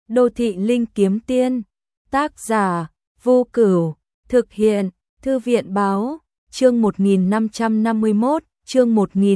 Đô thị linh kiếm tiên. Tác giả Vô Cửu. Thực hiện Thư viện báo. Chương 1551, chương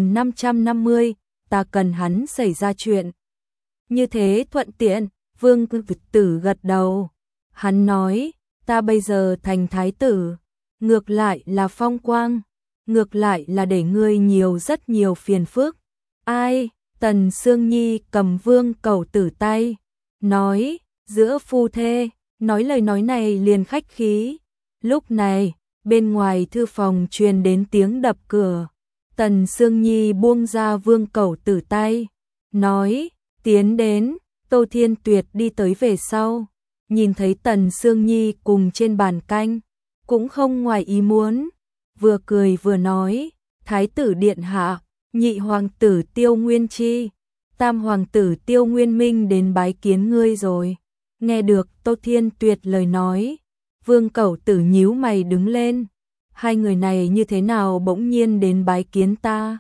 1550. Ta cần hắn xảy ra chuyện như thế thuận tiện. Vương Tử gật đầu. Hắn nói, ta bây giờ thành thái tử, ngược lại là phong quang, ngược lại là để ngươi rất nhiều phiền phức. Ai? Tần Sương Nhi cầm Vương Cẩu Tử tay, nói, giữa phu thê, nói lời nói này liền khách khí. Lúc này, bên ngoài thư phòng truyền đến tiếng đập cửa. Tần Sương Nhi buông ra Vương Cẩu Tử tay, nói, tiến đến. Tô Thiên Tuyệt đi tới về sau, nhìn thấy Tần Sương Nhi cùng trên bàn canh, cũng không ngoài ý muốn, vừa cười vừa nói, Thái tử điện hạ, nhị hoàng tử Tiêu Nguyên Chi, tam hoàng tử Tiêu Nguyên Minh đến bái kiến ngươi rồi. Nghe được Tô Thiên Tuyệt lời nói, Vương Cẩu Tử nhíu mày đứng lên, hai người này như thế nào bỗng nhiên đến bái kiến ta?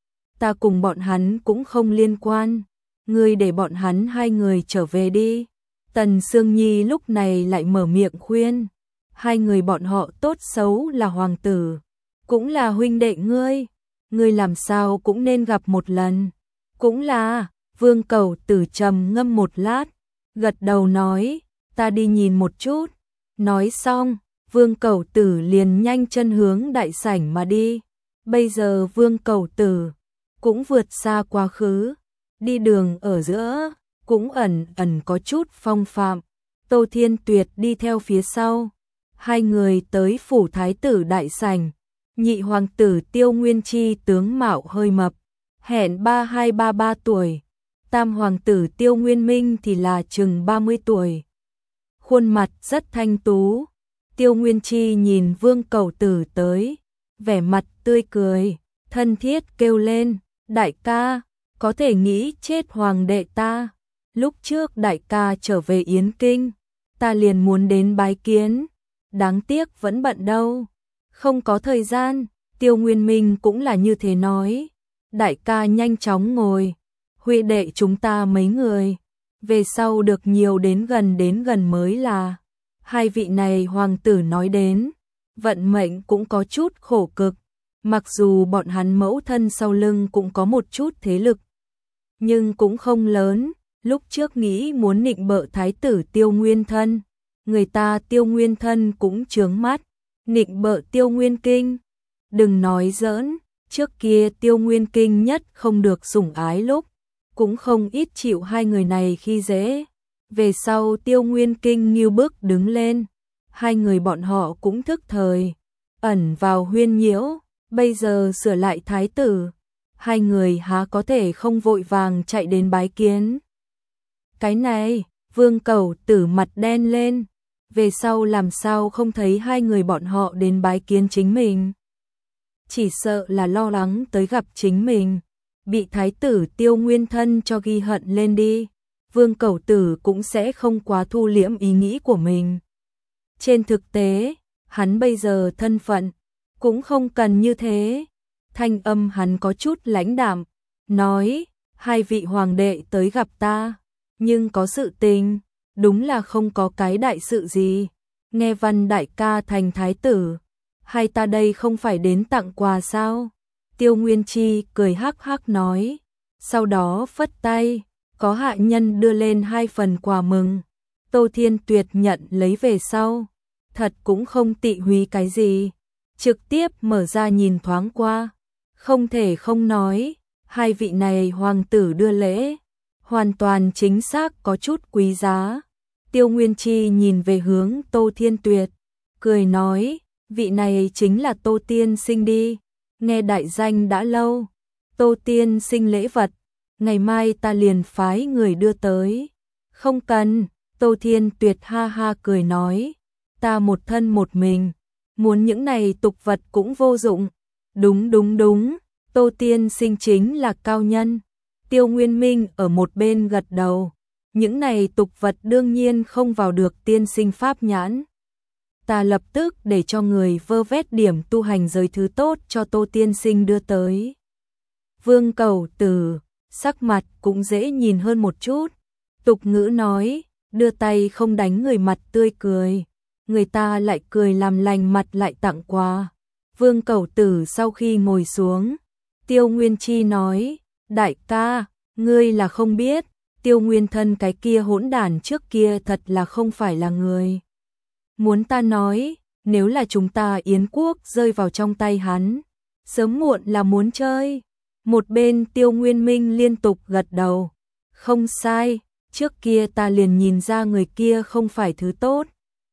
Ta cùng bọn hắn cũng không liên quan, ngươi để bọn hắn hai người trở về đi. Tần Sương Nhi lúc này lại mở miệng khuyên, hai người bọn họ tốt xấu là hoàng tử, cũng là huynh đệ ngươi làm sao cũng nên gặp một lần. Cũng là. Vương Cẩu Tử trầm ngâm một lát, gật đầu nói, ta đi nhìn một chút. Nói xong, Vương Cẩu Tử liền nhanh chân hướng đại sảnh mà đi. Bây giờ Vương Cẩu Tử cũng vượt xa quá khứ, đi đường ở giữa cũng ẩn có chút phong phạm. Tô Thiên Tuyệt đi theo phía sau. Hai người tới phủ thái tử đại sảnh. Nhị hoàng tử Tiêu Nguyên Chi tướng mạo hơi mập, hẹn 32-33 tuổi. Tam hoàng tử Tiêu Nguyên Minh thì là chừng 30 tuổi. Khuôn mặt rất thanh tú. Tiêu Nguyên Chi nhìn Vương Cẩu Tử tới, vẻ mặt tươi cười, thân thiết kêu lên, đại ca, có thể nghĩ chết hoàng đệ ta. Lúc trước đại ca trở về Yến Kinh, ta liền muốn đến bái kiến, đáng tiếc vẫn bận đâu, không có thời gian. Tiêu Nguyên Minh cũng là như thế nói, đại ca nhanh chóng ngồi, huynh đệ chúng ta mấy người, về sau được nhiều đến gần mới là. Hai vị này hoàng tử nói đến, vận mệnh cũng có chút khổ cực, mặc dù bọn hắn mẫu thân sau lưng cũng có một chút thế lực, nhưng cũng không lớn. Lúc trước nghĩ muốn nịnh bợ thái tử Tiêu Nguyên Thân, người ta Tiêu Nguyên Thân cũng chướng mắt, nịnh bợ Tiêu Nguyên Kinh. Đừng nói giỡn, trước kia Tiêu Nguyên Kinh nhất không được sủng ái lúc, cũng không ít chịu hai người này khi dễ. Về sau Tiêu Nguyên Kinh nghiêu bức đứng lên, hai người bọn họ cũng thức thời, ẩn vào huyên nhiễu, bây giờ sửa lại thái tử, hai người há có thể không vội vàng chạy đến bái kiến. Cái này, Vương Cẩu Tử mặt đen lên, về sau làm sao không thấy hai người bọn họ đến bái kiến chính mình. Chỉ sợ là lo lắng tới gặp chính mình, bị thái tử Tiêu Nguyên Thân cho ghi hận lên đi. Vương Cẩu Tử cũng sẽ không quá thu liễm ý nghĩ của mình. Trên thực tế, hắn bây giờ thân phận cũng không cần như thế. Thanh âm hắn có chút lãnh đạm, nói, hai vị hoàng đệ tới gặp ta, nhưng có sự tình, đúng là không có cái đại sự gì. Nghe Văn đại ca thành thái tử, hay ta đây không phải đến tặng quà sao? Tiêu Nguyên Chi cười hắc hắc nói, sau đó phất tay, có hạ nhân đưa lên 2 phần quà mừng. Tô Thiên Tuyệt nhận lấy về sau, thật cũng không tị húy cái gì, trực tiếp mở ra nhìn thoáng qua. Không thể không nói, hai vị này hoàng tử đưa lễ, hoàn toàn chính xác có chút quý giá. Tiêu Nguyên Chi nhìn về hướng Tô Thiên Tuyệt, cười nói, vị này chính là Tô tiên sinh đi, nghe đại danh đã lâu. Tô tiên sinh lễ vật, ngày mai ta liền phái người đưa tới. Không cần. Tô Thiên Tuyệt ha ha cười nói, ta một thân một mình, muốn những này tục vật cũng vô dụng. Đúng, Tô tiên sinh chính là cao nhân. Tiêu Nguyên Minh ở một bên gật đầu, những này tục vật đương nhiên không vào được tiên sinh pháp nhãn. Ta lập tức để cho người vơ vét điểm tu hành giới thứ tốt cho Tô tiên sinh đưa tới. Vương Cẩu Tử sắc mặt cũng dễ nhìn hơn một chút, tục ngữ nói, đưa tay không đánh người mặt tươi cười, người ta lại cười làm lành mặt lại tặng quà. Vương Cẩu Tử sau khi ngồi xuống, Tiêu Nguyên Chi nói, đại ca, ngươi là không biết, Tiêu Nguyên Thân cái kia hỗn đản trước kia thật là không phải là người. Muốn ta nói, nếu là chúng ta Yến quốc rơi vào trong tay hắn, sớm muộn là muốn chơi. Một bên Tiêu Nguyên Minh liên tục gật đầu, không sai, trước kia ta liền nhìn ra người kia không phải thứ tốt.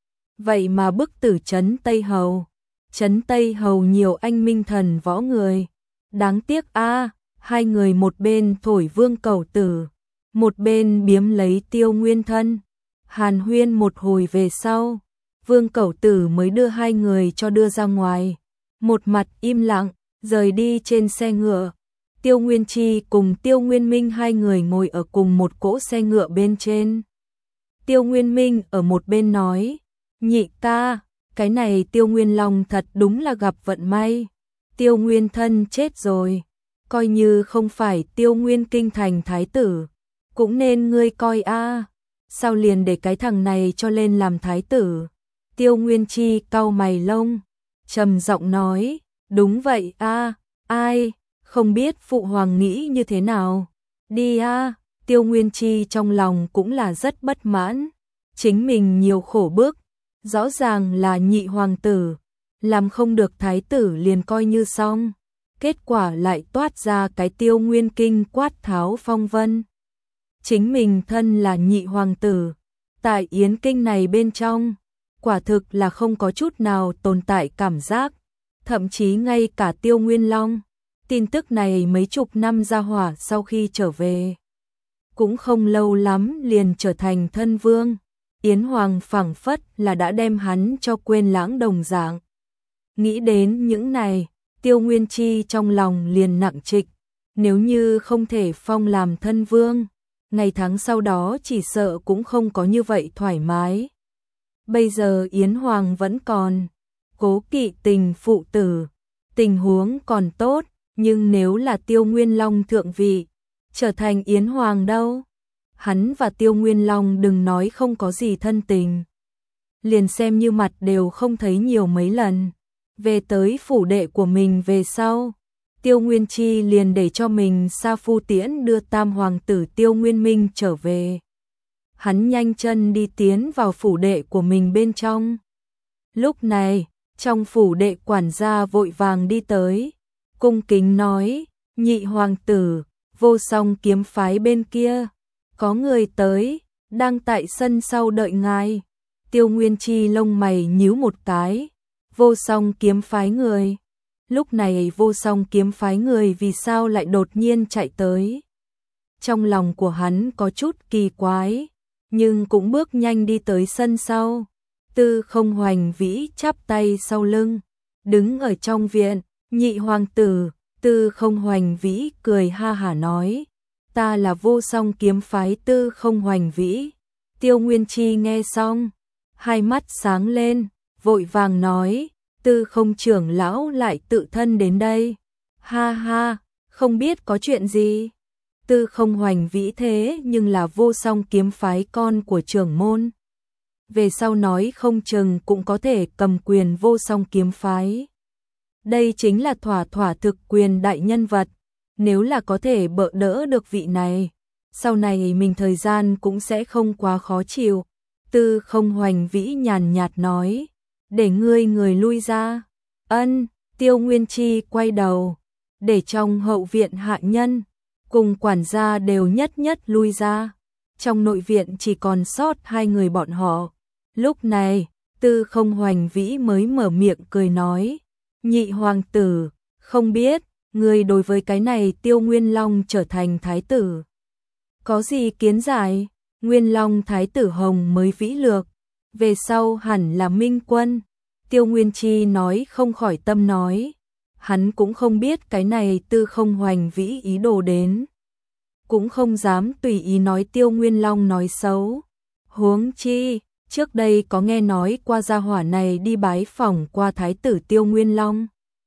Vậy mà bức tử Trấn Tây Hầu. Trấn Tây Hầu nhiều anh minh thần võ người. Đáng tiếc a, hai người một bên thổi Vương Cẩu Tử, một bên biếm lấy Tiêu Nguyên Thân. Hàn huyên một hồi về sau, Vương Cẩu Tử mới đưa hai người cho đưa ra ngoài. Một mặt im lặng, rời đi trên xe ngựa. Tiêu Nguyên Chi cùng Tiêu Nguyên Minh hai người ngồi ở cùng một cỗ xe ngựa bên trên. Tiêu Nguyên Minh ở một bên nói, nhị ca, cái này Tiêu Nguyên Long thật đúng là gặp vận may. Tiêu Nguyên Thân chết rồi, coi như không phải Tiêu Nguyên Kinh thành thái tử, cũng nên ngươi coi a, sao liền để cái thằng này cho lên làm thái tử. Tiêu Nguyên Chi cau mày lông, trầm giọng nói, đúng vậy a, ai, không biết phụ hoàng nghĩ như thế nào. Đi a, Tiêu Nguyên Chi trong lòng cũng là rất bất mãn, chính mình nhiều khổ bức, rõ ràng là nhị hoàng tử, làm không được thái tử liền coi như xong, kết quả lại toát ra cái Tiêu Nguyên Kinh quát tháo phong vân. Chính mình thân là nhị hoàng tử, tại Yến Kinh này bên trong, quả thực là không có chút nào tồn tại cảm giác, thậm chí ngay cả Tiêu Nguyên Long, tin tức này mấy chục năm ra hỏa sau khi trở về, cũng không lâu lắm liền trở thành thân vương. Yến Hoàng phảng phất là đã đem hắn cho quên lãng đồng dạng. Nghĩ đến những này, Tiêu Nguyên Chi trong lòng liền nặng trịch, nếu như không thể phong làm thân vương, ngày tháng sau đó chỉ sợ cũng không có như vậy thoải mái. Bây giờ Yến Hoàng vẫn còn cố kỵ tình phụ tử, tình huống còn tốt, nhưng nếu là Tiêu Nguyên Long thượng vị, trở thành Yến Hoàng đâu? Hắn và Tiêu Nguyên Long đừng nói không có gì thân tình, liền xem như mặt đều không thấy nhiều mấy lần. Về tới phủ đệ của mình về sau, Tiêu Nguyên Chi liền để cho mình sa phu tiễn đưa tam hoàng tử Tiêu Nguyên Minh trở về. Hắn nhanh chân đi tiến vào phủ đệ của mình bên trong. Lúc này, trong phủ đệ quản gia vội vàng đi tới, cung kính nói, nhị hoàng tử, Vô Song kiếm phái bên kia, có người tới, đang tại sân sau đợi ngài. Tiêu Nguyên Chi lông mày nhíu một cái, Vô Song kiếm phái người. Lúc này Vô Song kiếm phái người vì sao lại đột nhiên chạy tới? Trong lòng của hắn có chút kỳ quái, nhưng cũng bước nhanh đi tới sân sau. Tư Không Hoành Vĩ chắp tay sau lưng, đứng ở trong viện, nhị hoàng tử. Tư Không Hoành Vĩ cười ha hả nói, ta là Vô Song kiếm phái Tư Không Hoành Vĩ. Tiêu Nguyên Chi nghe xong, hai mắt sáng lên, vội vàng nói, Tư Không trưởng lão lại tự thân đến đây. Ha ha, không biết có chuyện gì. Tư Không Hoành Vĩ thế nhưng là Vô Song kiếm phái con của trưởng môn. Về sau nói không chừng cũng có thể cầm quyền Vô Song kiếm phái. Đây chính là thỏa thực quyền đại nhân vật, nếu là có thể bợ đỡ được vị này, sau này mình thời gian cũng sẽ không quá khó chịu. Tư Không Hoành Vĩ nhàn nhạt nói, để người lui ra. Ân, Tiêu Nguyên Chi quay đầu, để trong hậu viện hạ nhân, cùng quản gia đều nhất lui ra. Trong nội viện chỉ còn sót hai người bọn họ. Lúc này, Tư Không Hoành Vĩ mới mở miệng cười nói, nhị hoàng tử, không biết, người đối với cái này Tiêu Nguyên Long trở thành thái tử, có gì kiến giải? Nguyên Long thái tử hồng mới vĩ lược, về sau hẳn là minh quân. Tiêu Nguyên Chi nói không khỏi tâm nói, hắn cũng không biết cái này Tư Không Hoành Vĩ ý đồ đến, cũng không dám tùy ý nói Tiêu Nguyên Long nói xấu. Huống chi, trước đây có nghe nói qua gia hỏa này đi bái phỏng qua thái tử Tiêu Nguyên Long.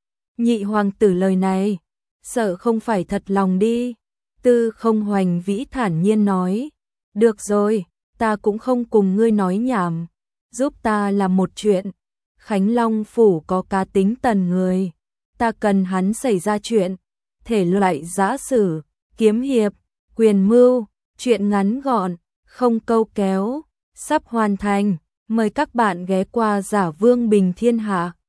Nhị hoàng tử lời này, sợ không phải thật lòng đi. Tư Không Hoành Vĩ thản nhiên nói, được rồi, ta cũng không cùng ngươi nói nhảm, giúp ta làm một chuyện. Khánh Long phủ có cá tính tần người, ta cần hắn xảy ra chuyện, thể loại giã sử, kiếm hiệp, quyền mưu, chuyện ngắn gọn, không câu kéo, sắp hoàn thành, mời các bạn ghé qua Giả Vương Bình Thiên Hạ.